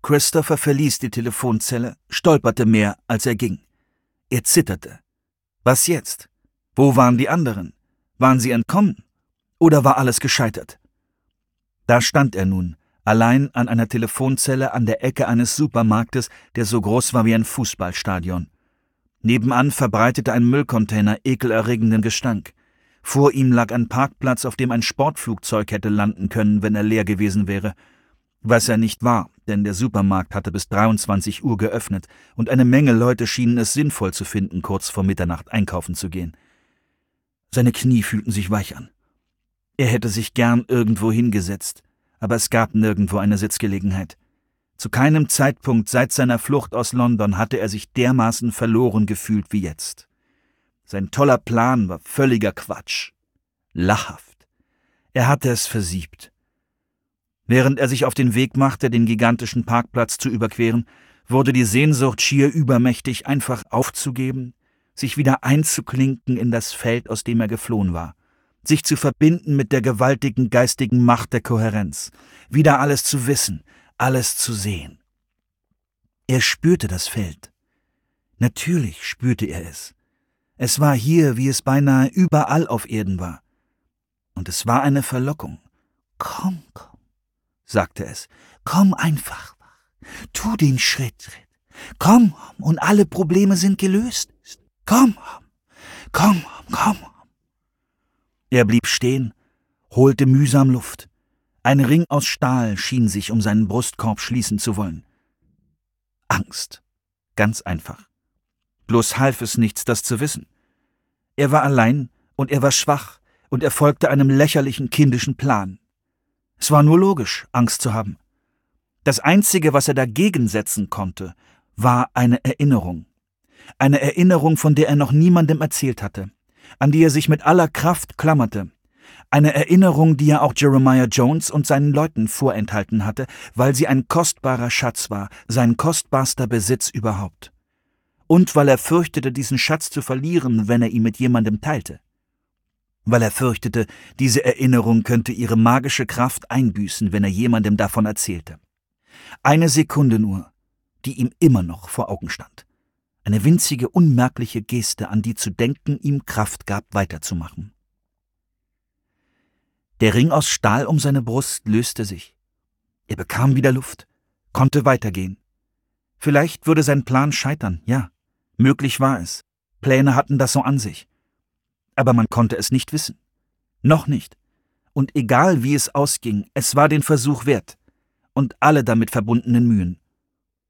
Christopher verließ die Telefonzelle, stolperte mehr, als er ging. Er zitterte. Was jetzt? Wo waren die anderen? Waren sie entkommen? Oder war alles gescheitert? Da stand er nun, allein an einer Telefonzelle an der Ecke eines Supermarktes, der so groß war wie ein Fußballstadion. Nebenan verbreitete ein Müllcontainer ekelerregenden Gestank. Vor ihm lag ein Parkplatz, auf dem ein Sportflugzeug hätte landen können, wenn er leer gewesen wäre. Was er nicht war, denn der Supermarkt hatte bis 23 Uhr geöffnet und eine Menge Leute schienen es sinnvoll zu finden, kurz vor Mitternacht einkaufen zu gehen. Seine Knie fühlten sich weich an. Er hätte sich gern irgendwo hingesetzt, aber es gab nirgendwo eine Sitzgelegenheit. Zu keinem Zeitpunkt seit seiner Flucht aus London hatte er sich dermaßen verloren gefühlt wie jetzt. Sein toller Plan war völliger Quatsch. Lachhaft. Er hatte es versiebt. Während er sich auf den Weg machte, den gigantischen Parkplatz zu überqueren, wurde die Sehnsucht schier übermächtig, einfach aufzugeben, sich wieder einzuklinken in das Feld, aus dem er geflohen war, sich zu verbinden mit der gewaltigen geistigen Macht der Kohärenz, wieder alles zu wissen, alles zu sehen. Er spürte das Feld. Natürlich spürte er es. Es war hier, wie es beinahe überall auf Erden war. Und es war eine Verlockung. »Komm, komm«, sagte es, »komm einfach, tu den Schritt, komm, und alle Probleme sind gelöst. Komm, komm, komm.« Er blieb stehen, holte mühsam Luft. Ein Ring aus Stahl schien sich um seinen Brustkorb schließen zu wollen. Angst. Ganz einfach. Bloß half es nichts, das zu wissen. Er war allein und er war schwach und er folgte einem lächerlichen kindischen Plan. Es war nur logisch, Angst zu haben. Das Einzige, was er dagegen setzen konnte, war eine Erinnerung. Eine Erinnerung, von der er noch niemandem erzählt hatte, an die er sich mit aller Kraft klammerte. Eine Erinnerung, die er auch Jeremiah Jones und seinen Leuten vorenthalten hatte, weil sie ein kostbarer Schatz war, sein kostbarster Besitz überhaupt. Und weil er fürchtete, diesen Schatz zu verlieren, wenn er ihn mit jemandem teilte. Weil er fürchtete, diese Erinnerung könnte ihre magische Kraft einbüßen, wenn er jemandem davon erzählte. Eine Sekunde nur, die ihm immer noch vor Augen stand. Eine winzige, unmerkliche Geste, an die zu denken ihm Kraft gab, weiterzumachen. Der Ring aus Stahl um seine Brust löste sich. Er bekam wieder Luft, konnte weitergehen. Vielleicht würde sein Plan scheitern, ja, möglich war es. Pläne hatten das so an sich. Aber man konnte es nicht wissen. Noch nicht. Und egal wie es ausging, es war den Versuch wert. Und alle damit verbundenen Mühen.